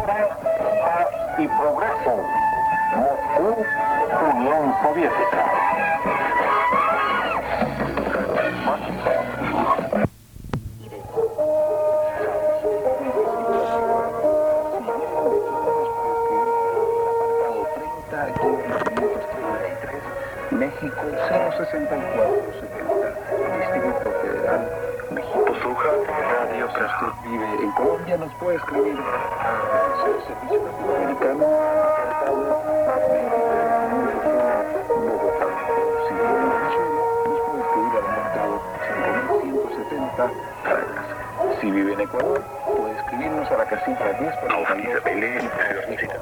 Paz y progreso. Moscú, Unión Soviética. México 06470, Distrito Federal, México. Suja, Radio Si usted vive en Colombia, nos puede escribir al Servicio Latinoamericano, Bogotá. Si vive en Venezuela, nos puede escribir al apartado 5170, Caracas. Si vive en Ecuador, puede escribirnos a la casilla 10 para Belén, música.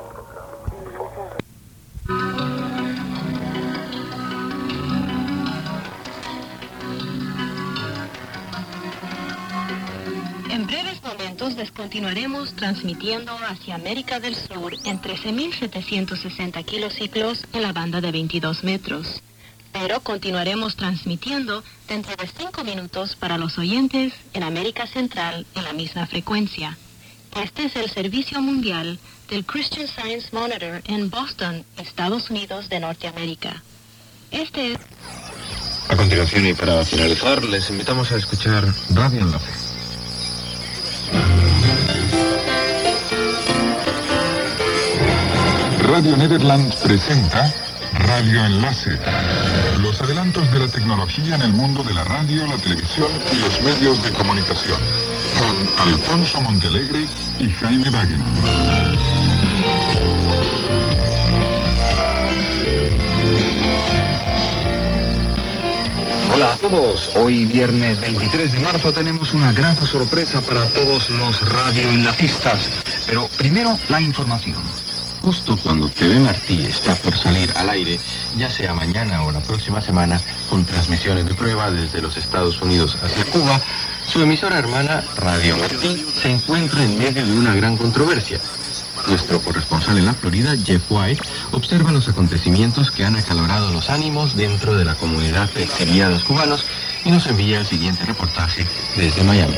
En breves momentos descontinuaremos transmitiendo hacia América del Sur en 13.760 kilociclos en la banda de 22 metros. Pero continuaremos transmitiendo dentro de 5 minutos para los oyentes en América Central en la misma frecuencia. Este es el servicio mundial del Christian Science Monitor en Boston, Estados Unidos de Norteamérica. Este es... A continuación y para finalizar, les invitamos a escuchar Radio Enlace. Radio Nederland presenta Radio Enlace. Los adelantos de la tecnología en el mundo de la radio, la televisión y los medios de comunicación. Con Alfonso Montelegre y Jaime Wagner. Hola a todos, hoy viernes 23 de marzo tenemos una gran sorpresa para todos los radioenlacistas. Pero primero la información. Justo cuando TV Martí está por salir al aire, ya sea mañana o la próxima semana, con transmisiones de prueba desde los Estados Unidos hacia Cuba, su emisora hermana Radio Martí se encuentra en medio de una gran controversia. Nuestro corresponsal en la Florida, Jeff White, observa los acontecimientos que han acalorado los ánimos dentro de la comunidad de exiliados cubanos y nos envía el siguiente reportaje desde Miami.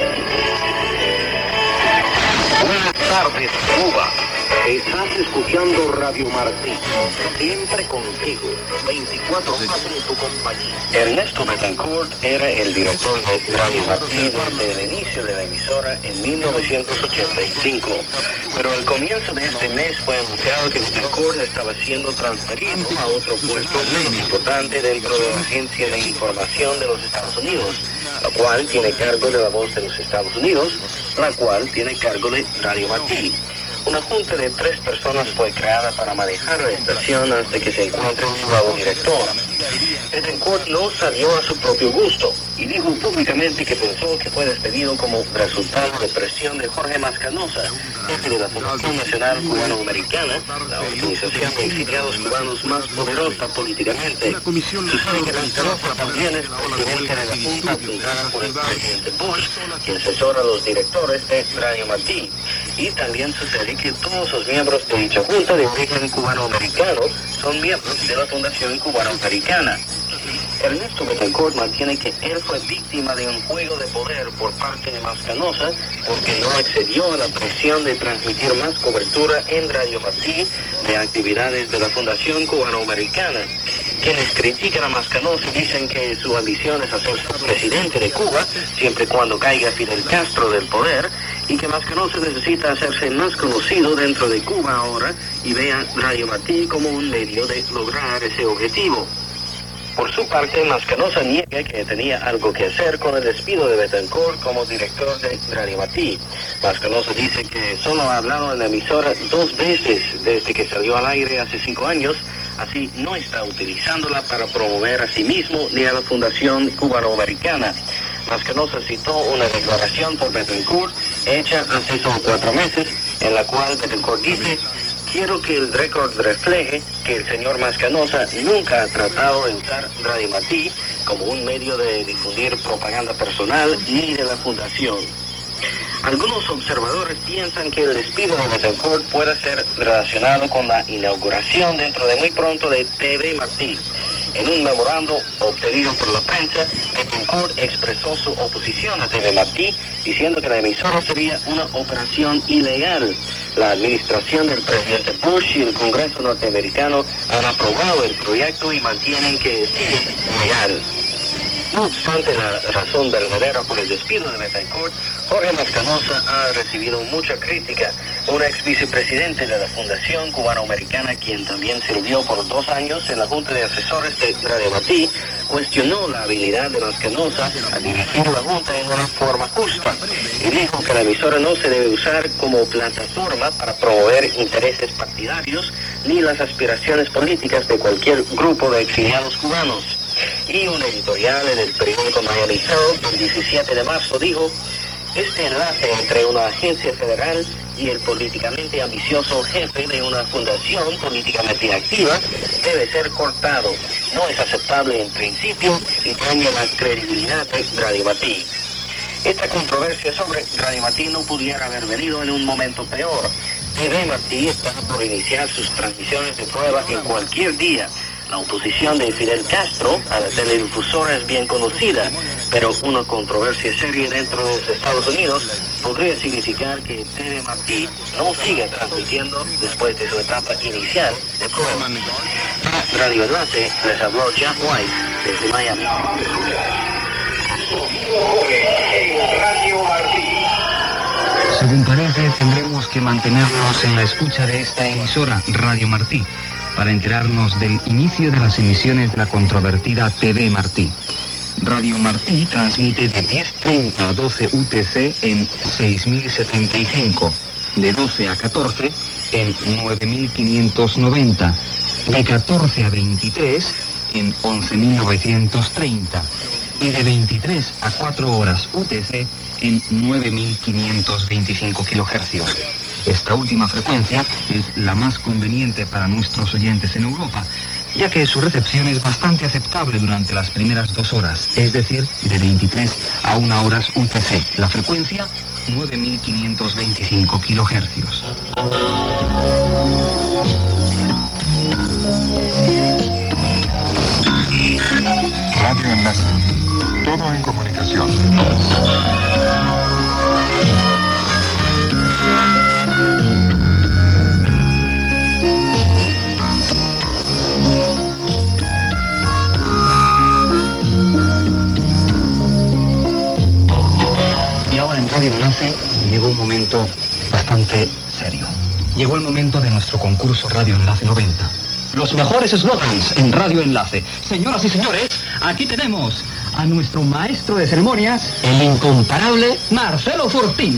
Buenas tardes, Cuba. Estás escuchando Radio Martí, siempre contigo, 24 horas en tu compañía. Ernesto Betancourt era el director de Radio Martí desde el inicio de la emisora en 1985, pero al comienzo de este mes fue anunciado que Betancourt estaba siendo transferido a otro puesto muy importante dentro de la Agencia de Información de los Estados Unidos, la cual tiene cargo de la Voz de los Estados Unidos, la cual tiene cargo de Radio Martí. Una junta de 3 personas fue creada para manejar la estación hasta que se encuentre un nuevo director. Betancourt no salió a su propio gusto y dijo públicamente que pensó que fue despedido como resultado de presión de Jorge Mascanosa, jefe de la Fundación Nacional Cubano-Americana, la organización de exiliados cubanos más poderosa políticamente. Sucede que Mascanosa también es presidente de la Junta fundada por el presidente Bush, que asesora a los directores de Radio Martí. Y también sucede que todos los miembros de dicha junta de origen cubano-americano son miembros de la Fundación Cubano-Americana. Ernesto Betancourt mantiene que él fue víctima de un juego de poder por parte de Mascanosa porque no accedió a la presión de transmitir más cobertura en Radio Martí de actividades de la Fundación Cubano-Americana. Quienes critican a Mascanosa dicen que su ambición es hacerse presidente de Cuba siempre y cuando caiga Fidel Castro del poder y que Mascanosa necesita hacerse más conocido dentro de Cuba ahora y vea Radio Martí como un medio de lograr ese objetivo. Por su parte, Mascanosa niega que tenía algo que hacer con el despido de Betancourt como director de Radio Martí. Mascanosa dice que solo ha hablado en la emisora 2 veces desde que salió al aire hace 5 años, así no está utilizándola para promover a sí mismo ni a la Fundación Cubano-Americana. Mascanosa citó una declaración por Betancourt hecha hace solo 4 meses, en la cual Betancourt dice: quiero que el récord refleje que el señor Mascanosa nunca ha tratado de usar Radio Martí como un medio de difundir propaganda personal ni de la fundación. Algunos observadores piensan que el despido de Betancourt pueda ser relacionado con la inauguración dentro de muy pronto de TV Martí. En un memorando obtenido por la prensa, Betancourt expresó su oposición a TV Martí, diciendo que la emisora sería una operación ilegal. La administración del presidente Bush y el Congreso norteamericano han aprobado el proyecto y mantienen que sigue legal. No obstante la razón verdadera por el despido de Betancourt, Jorge Mascanosa ha recibido mucha crítica. Un ex vicepresidente de la Fundación Cubano-Americana, quien también sirvió por 2 años en la Junta de Asesores de Radio Martí, cuestionó la habilidad de Mascanosa a dirigir la Junta en una forma justa y dijo que la emisora no se debe usar como plataforma para promover intereses partidarios ni las aspiraciones políticas de cualquier grupo de exiliados cubanos. Y un editorial en el periódico Miami Herald el 17 de marzo dijo: este enlace entre una agencia federal y el políticamente ambicioso jefe de una fundación políticamente activa debe ser cortado. No es aceptable en principio y daña la credibilidad de Radio Martí. Esta controversia sobre Radio Martí no pudiera haber venido en un momento peor. TV Martí está por iniciar sus transmisiones de prueba en cualquier día. La oposición de Fidel Castro a la teledifusora es bien conocida, pero una controversia seria dentro de los Estados Unidos podría significar que TV Martí no siga transmitiendo después de su etapa inicial de prueba. Para Radio Enlace les habló Jack White desde Miami. Según parece, tendremos que mantenernos en la escucha de esta emisora, Radio Martí, para enterarnos del inicio de las emisiones de la controvertida TV Martí. Radio Martí transmite de 10:30 a 12 UTC en 6075, de 12 a 14 en 9590, de 14 a 23 en 11930 y de 23 a 4 horas UTC en 9525 kHz. Esta última frecuencia es la más conveniente para nuestros oyentes en Europa, ya que su recepción es bastante aceptable durante las primeras 2 horas, es decir, de 23 a 1 horas UTC. La frecuencia, 9525 kHz. Radio Enlace. Todo en comunicación. Y ahora en Radio Enlace llegó un momento bastante serio. Llegó el momento de nuestro concurso Radio Enlace 90. Los mejores eslogans en Radio Enlace. Señoras y señores, aquí tenemos a nuestro maestro de ceremonias, el incomparable Marcelo Fortín.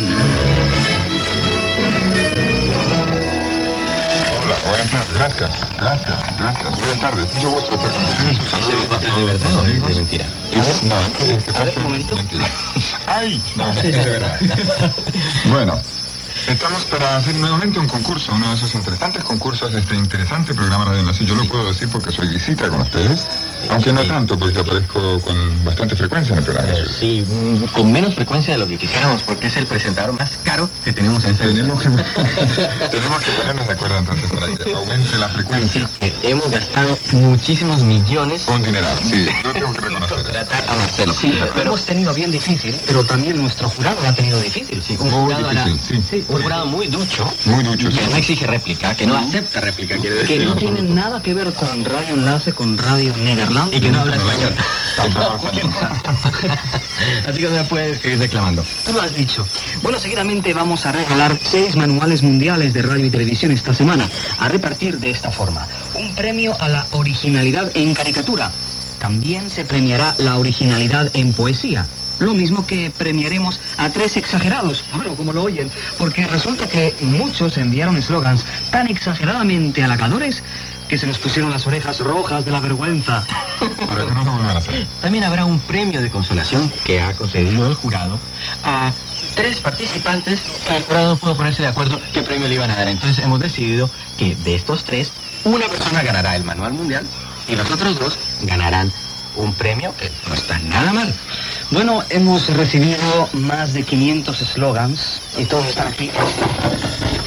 Hola, buenas tardes. Gracias. Buenas tardes. Mucho gusto estar con ¿De verdad o de mentira? No, A ver, un momento. mentira. ¡Ay! No, es de verdad. Bueno, estamos para hacer nuevamente un concurso, uno de esos interesantes concursos de este interesante programa de Enlace. Yo lo puedo decir porque soy visita con ustedes, aunque no tanto, porque aparezco con bastante frecuencia en el programa. Sí, con menos frecuencia de lo que quisiéramos, porque es el presentador más caro que tenemos en esta Tenemos que ponernos de acuerdo entonces para que aumente la frecuencia. Hemos gastado muchísimos millones Un dineral, sí, yo tengo que reconocer eso. tratar a Marcelo. Sí, lo hemos tenido bien difícil, pero también nuestro jurado lo ha tenido difícil. Sí, Muy un jurado difícil, sí. un jurado muy ducho, Muy ducho, sí. que no exige réplica, que no acepta réplica, quiere Que decir. no tiene nada que ver con Radio Enlace, con Radio Nederland. Y que no habla español. Tampoco. Así que no me puedes seguir reclamando. Tú lo has dicho. Bueno, seguidamente vamos a regalar 6 manuales mundiales de radio y televisión esta semana, a repartir de esta forma. Un premio a la originalidad en caricatura. También se premiará la originalidad en poesía. Lo mismo que premiaremos a 3 exagerados, bueno, como lo oyen, porque resulta que muchos enviaron eslogans tan exageradamente halagadores que se nos pusieron las orejas rojas de la vergüenza. Para que no lo vuelvan a hacer. También habrá un premio de consolación que ha concedido el jurado a 3 participantes que el jurado no pudo ponerse de acuerdo qué premio le iban a dar. Entonces hemos decidido que de estos 3, una persona ganará el manual mundial y los otros 2 ganarán un premio que no está nada mal. Bueno, hemos recibido más de 500 eslogans y todos están aquí.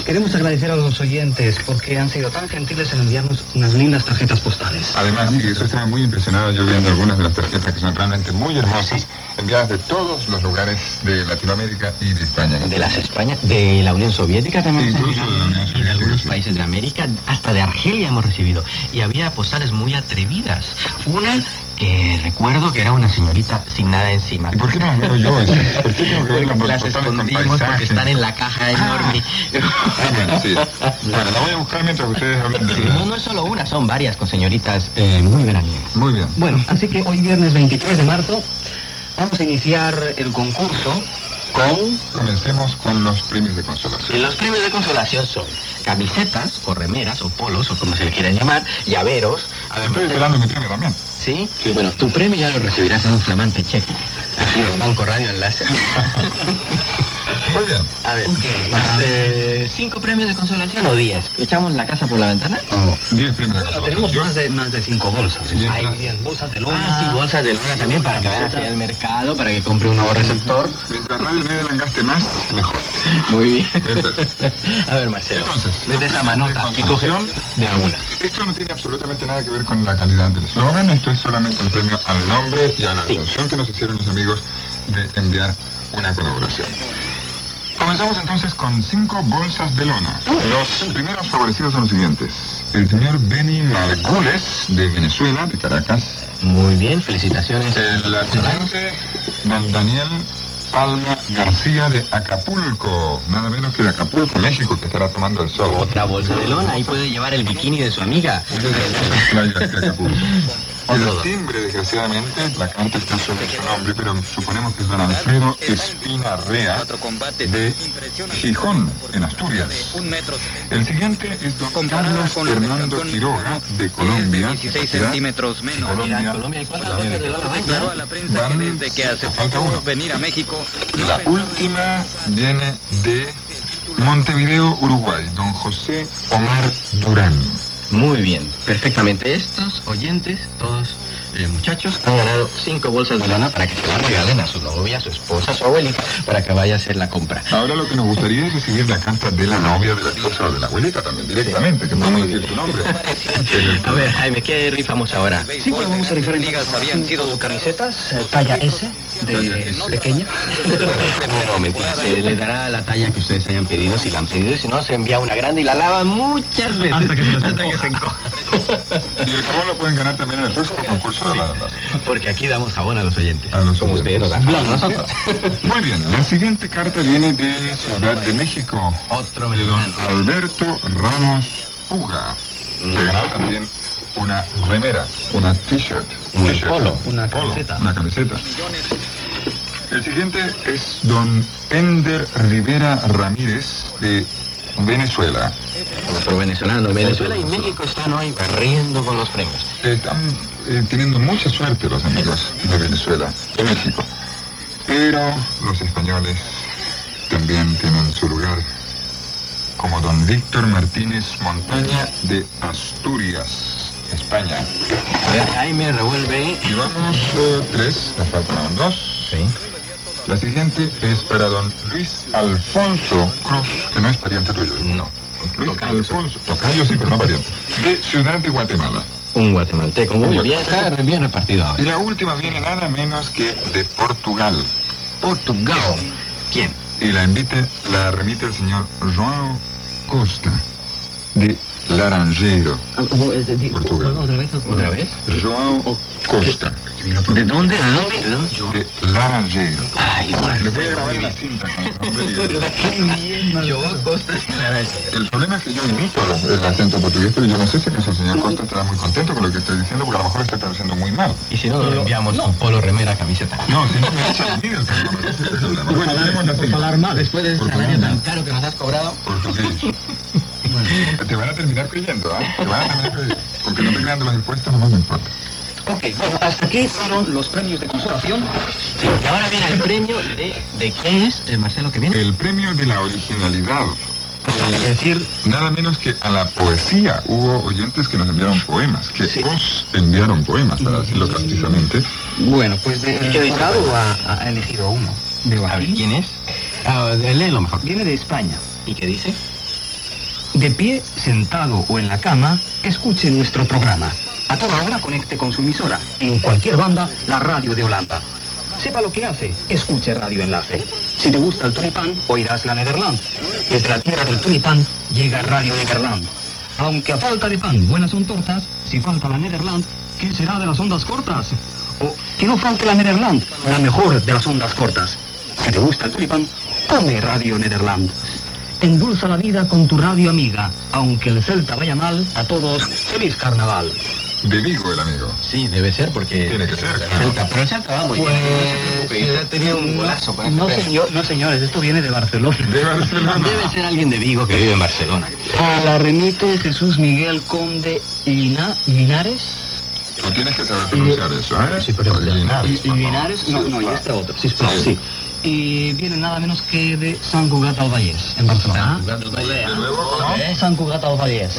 Queremos agradecer a los oyentes porque han sido tan gentiles en enviarnos unas lindas tarjetas postales. Además, sí, yo estaba muy impresionado yo viendo algunas de las tarjetas que son realmente muy hermosas, enviadas de todos los lugares de Latinoamérica y de España. De las España, de la Unión Soviética también. Incluso de la Unión Y de Soviética, algunos sí. países de América, hasta de Argelia hemos recibido. Y había postales muy atrevidas. Una que recuerdo que era una señorita sin nada encima. ¿Y por qué no las veo yo esas? ¿Por qué tengo que ver Porque las las postales con escondimos porque paisajes? están en la caja enorme. Bueno, sí. Bueno, la voy a buscar mientras ustedes hablan de No, no es solo una, son varias con señoritas muy veraniegas. Muy bien. Bueno, así que hoy viernes 23 de marzo vamos a iniciar el concurso con... Comencemos con los premios de consolación. Y los premios de consolación son camisetas, o remeras, o polos, o como se le quieran llamar, llaveros. Estoy esperando mi premio también. ¿Sí? Sí. Bueno, tu premio ya lo recibirás en un flamante cheque. Aquí en Banco Radio Enlace. Muy bien. A ver, 5 premios de consolación o 10. ¿Echamos la casa por la ventana? 10 premios de Tenemos consolación. más de 5 bolsas. Bien. Hay bien, bolsas de lona. Ah, sí, bolsas de luna también para que vayan hacia el mercado, para que compre un nuevo receptor. Mientras Radio Nederland gaste más, mejor. Muy bien. Perfecto. A ver, Marcelo, Entonces, desde esa manota y coge de alguna. Esto no tiene absolutamente nada que ver con la calidad del eslogan, esto es solamente un premio al nombre y a la atención que nos hicieron los amigos de enviar una colaboración. Comenzamos entonces con 5 bolsas de lona. Los primeros favorecidos son los siguientes. El señor Benny Margules, de Venezuela, de Caracas. Muy bien, felicitaciones. El siguiente, don Daniel Palma García, de Acapulco. Nada menos que de Acapulco, México, que estará tomando el sol. Otra bolsa de lona, ahí puede llevar el bikini de su amiga. Playas de Acapulco. Otro. El timbre, desgraciadamente, la carta está sobre su nombre, pero suponemos que es don Alfredo Espina Rea, de Gijón, en Asturias. El siguiente es don Carlos Fernando Quiroga, de Colombia. 16 centímetros menos. Mira, Colombia, ¿y cuántas bolsas de lona Declaró a van? la prensa Van- que desde que falta aceptó uno. venir a México. La última viene de Montevideo, Uruguay, don José Omar Durán. Muy bien, perfectamente. Estos oyentes, todos muchachos, han ganado 5 bolsas de lana para que se las regalen a su novia, a su esposa, a su abuelita, para que vaya a hacer la compra. Ahora lo que nos gustaría es recibir la carta de la novia, de la esposa o de la abuelita también, directamente, que podemos decir tu nombre. A ver, Jaime, ¿qué rifamos ahora? Sí, pues vamos a rifar en Ligas habían sido 5 camisetas, talla S, de pequeña. No, mentira, se le dará la talla que ustedes hayan pedido, si la han pedido, si no, se envía una grande y la lavan muchas veces. Hasta que se encoja. Y el jabón lo pueden ganar también en el próximo concurso de la Porque aquí damos jabón a los oyentes. A los como oyentes. ustedes nos dan jabón a nosotros. Muy bien, la siguiente carta viene de Ciudad de México, Otro de don mexicano. Alberto Ramos Puga, que ganó también una remera, una t-shirt, Un t-shirt, polo, una polo, camiseta. una camiseta. El siguiente es don Ender Rivera Ramírez, de Venezuela. Otro venezolano. Venezuela y México están hoy barriendo con los premios. Están teniendo mucha suerte los amigos de Venezuela, de México. Pero los españoles también tienen su lugar, como don Víctor Martínez Montaña, de Asturias, España. A ver, Jaime, revuelve. Llevamos 3, nos faltan aún 2. Sí. La siguiente es para don Luis Alfonso Cruz, que no es pariente tuyo. No. Luis Tocayo. Alfonso, tocayo sí, pero no pariente. De Ciudad de Guatemala. Un guatemalteco. Muy bien, está bien repartido Y ahora. la última viene nada menos que de Portugal. Portugal. ¿Quién? Y la remite el señor João Costa, de Laranjeiro, Portugal. ¿Otra vez? João Costa, ¿De dónde? ¿De dónde? ¿De dónde? de Laranjeiro. Ay, Le voy a grabar en la cinta con el nombre y Yo, Costa. el problema es que yo imito el acento portugués, pero yo no sé si acaso el señor Costa estará muy contento con lo que estoy diciendo, porque a lo mejor está traduciendo muy mal. Y si no, le enviamos un polo, remera, camiseta. No, si no me echan a mí del programa, ese es el problema. Bueno, veremos la cinta. Después de ese Por salario favor. tan caro que nos has cobrado. Portugués. Te van a terminar creyendo, ¿ah? Te van a terminar creyendo. Porque no te crean de los impuestos, no me importa. Ok, bueno, hasta aquí fueron los premios de consolación. Sí, y ahora viene el premio de ¿qué es, Marcelo, que viene? El premio de la originalidad. Es decir, Nada menos que a la poesía. Hubo oyentes que nos enviaron poemas, que os enviaron poemas, para decirlo castizamente. bueno, pues el jurado ha elegido uno. De A ver, Bajín. ¿quién es? Léelo mejor. Viene de España. ¿Y qué dice? De pie, sentado o en la cama, escuche nuestro programa. A toda hora conecte con su emisora. En cualquier banda, la radio de Holanda. Sepa lo que hace, escuche Radio Enlace. Si te gusta el tulipán, oirás la Nederland. Desde la tierra del tulipán llega Radio Nederland. Aunque a falta de pan, buenas son tortas, si falta la Nederland, ¿qué será de las ondas cortas? O que no falte la Nederland, la mejor de las ondas cortas. Si te gusta el tulipán, come Radio Nederland. Endulza la vida con tu radio amiga. Aunque el Celta vaya mal, a todos, feliz carnaval. De Vigo el amigo. Sí, debe ser porque... Tiene que ser, claro. Celta, pero el Celta va muy bien. Ha tenido un golazo con No, señores, esto viene de Barcelona. De Barcelona. Debe ser alguien de Vigo que vive en Barcelona. A la remite Jesús Miguel Conde Linares. Tú tienes que saber pronunciar eso, ¿eh? Sí, pero Linares, por favor. Linares, no, y este otro. Sí. Y viene nada menos que de Sant Cugat del Vallès, en Barcelona. ¿Y luego cómo? Sant Cugat del Vallès.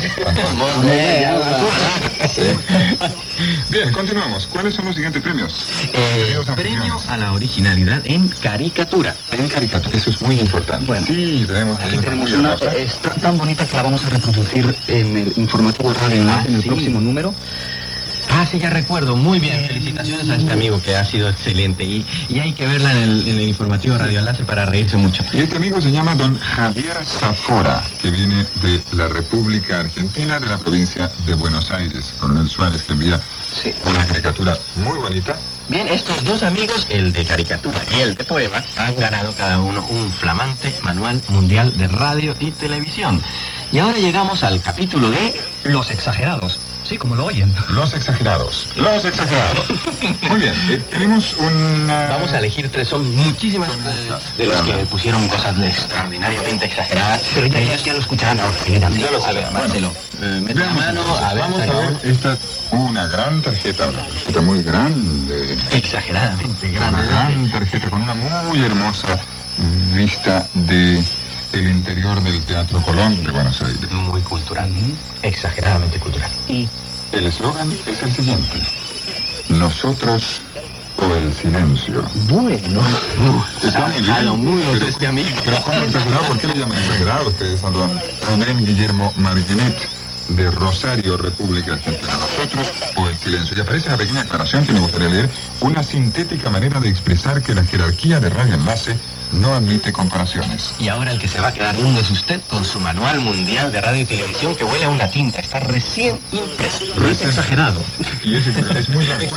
Bien, continuamos. ¿Cuáles son los siguientes premios? Queridos Premio anfitriones. a la originalidad en caricatura. En caricatura, eso es muy importante. Bueno, sí, tenemos aquí tenemos una tan bonita que la vamos a reproducir en el informativo Radio Enlace en el próximo número. Ah, sí, ya recuerdo. Muy bien. Felicitaciones a este amigo que ha sido excelente. Y hay que verla en el informativo Radio Enlace para reírse mucho. Y este amigo se llama don Javier Zafora, que viene de la República Argentina, de la provincia de Buenos Aires. Coronel Suárez, que envía una caricatura muy bonita. Bien, estos dos amigos, el de caricatura y el de poema, han ganado cada uno un flamante manual mundial de radio y televisión. Y ahora llegamos al capítulo de Los exagerados. Sí, como lo oyen. Los exagerados. Los exagerados. Muy bien, tenemos una... Vamos a elegir tres, son muchísimas de los que pusieron cosas extraordinariamente exageradas. Pero ellos ya lo escucharán ahora. Ya lo saben, Marcelo. Mete la mano, a ver, vamos a ver, esta es una gran tarjeta, una tarjeta muy grande. Exageradamente grande. Una gran tarjeta con una muy hermosa vista de el interior del Teatro Colón de Buenos Aires. Muy cultural, exageradamente cultural. Y el eslogan es el siguiente: nosotros o el silencio. Bueno, está muy bien, muy este amigo. Pero ¿cómo exagerado? ¿Por qué le llaman exagerado ustedes a don Rubén Guillermo Martinet de Rosario, República Argentina? Nosotros o el silencio. Y aparece una pequeña aclaración que me gustaría leer: una sintética manera de expresar que la jerarquía de Radio Enlace no admite comparaciones. Y ahora el que se va a quedar mundo es usted con su manual mundial de radio y televisión que huele a una tinta. Está recién impreso. Es exagerado. Y es muy raro.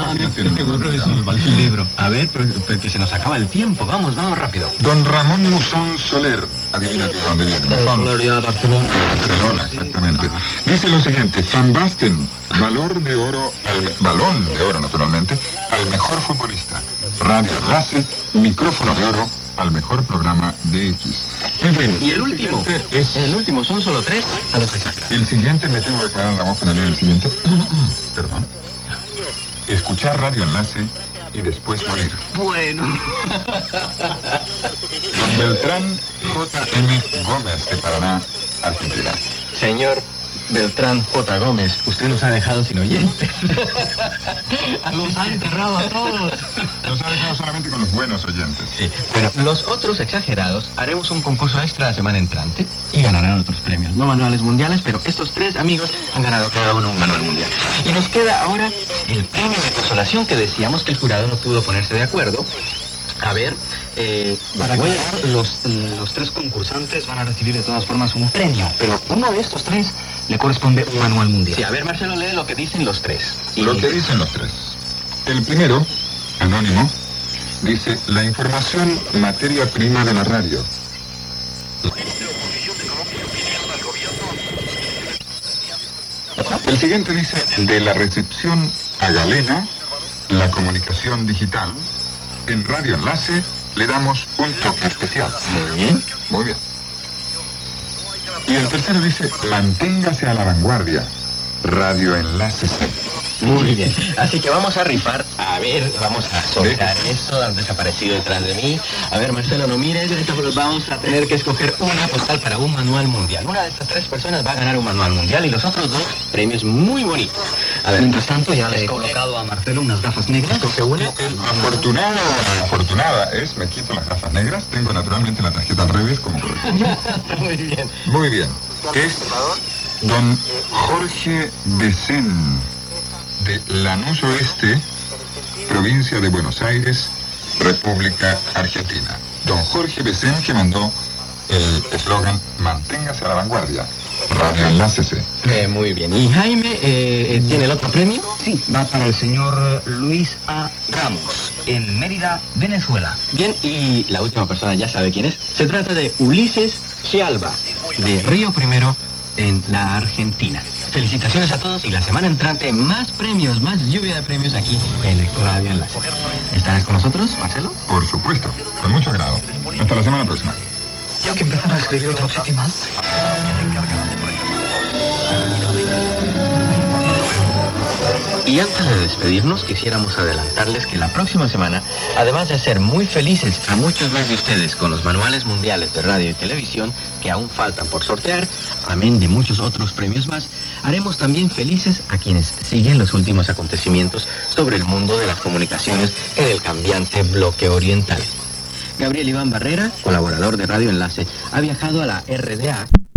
El libro. A ver, pero que se nos acaba el tiempo. Vamos rápido. Don Ramón Musón Soler. Adivina de dónde viene. Barcelona, exactamente. Dice lo siguiente: Van Basten, balón de oro, naturalmente, al mejor futbolista. Radio Enlace, micrófono de oro al mejor programa de X. Y el último, son solo tres a los exagerados. El siguiente, me tengo que quedar en la boca de leer el siguiente. Perdón. Escuchar Radio Enlace y después morir. Bueno. Don Beltrán J.M. Gómez, de Paraná, Argentina. Señor Beltrán J. Gómez, usted nos ha dejado sin oyentes. Nos ha enterrado a todos. Nos ha dejado solamente con los buenos oyentes. Sí. Bueno, los otros exagerados haremos un concurso extra la semana entrante y ganarán otros premios. No manuales mundiales, pero estos tres amigos han ganado cada uno un manual mundial. Y nos queda ahora el premio de consolación que decíamos que el jurado no pudo ponerse de acuerdo. A ver, para que los tres concursantes van a recibir de todas formas un premio, pero uno de estos tres le corresponde un manual mundial. Sí, a ver, Marcelo, lee lo que dicen los tres. Lo que dicen los tres. El primero, anónimo, dice: la información, materia prima de la radio. El siguiente dice: de la recepción a galena, la comunicación digital. En Radio Enlace le damos un toque especial. Muy bien, muy bien. Y el tercero dice: manténgase a la vanguardia. Radio Enlace C. Muy bien. Así que vamos a rifar. A ver, vamos a soltar eso. Han desaparecido detrás de mí. A ver, Marcelo, no mires. Vamos a tener que escoger una postal para un manual mundial. Una de estas tres personas va a ganar un manual mundial y los otros dos premios muy bonitos. A ver, mientras tanto, ya le he colocado a Marcelo unas gafas negras. Afortunada es, me quito las gafas negras. Tengo naturalmente la tarjeta al revés como corresponde. Muy bien. Muy bien. es don Jorge Becén, de Lanús Oeste, provincia de Buenos Aires, República Argentina. Don Jorge Becén, que mandó el eslogan "Manténgase a la vanguardia". Radio Enlácese. Muy bien. ¿Y Jaime tiene el otro premio? Sí, va para el señor Luis A. Ramos, en Mérida, Venezuela. Bien, y la última persona ya sabe quién es. Se trata de Ulises Chialba, de Río Primero, en la Argentina. Felicitaciones a todos y la semana entrante más premios, más lluvia de premios aquí en Radio Enlace. ¿Estarás con nosotros, Marcelo? Por supuesto, con mucho agrado. Hasta la semana próxima. Tengo que empezar a escribir otro objeto más. Y antes de despedirnos, quisiéramos adelantarles que la próxima semana, además de hacer muy felices a muchos más de ustedes con los manuales mundiales de radio y televisión que aún faltan por sortear, amén de muchos otros premios más, haremos también felices a quienes siguen los últimos acontecimientos sobre el mundo de las comunicaciones en el cambiante bloque oriental. Gabriel Iván Barrera, colaborador de Radio Enlace, ha viajado a la RDA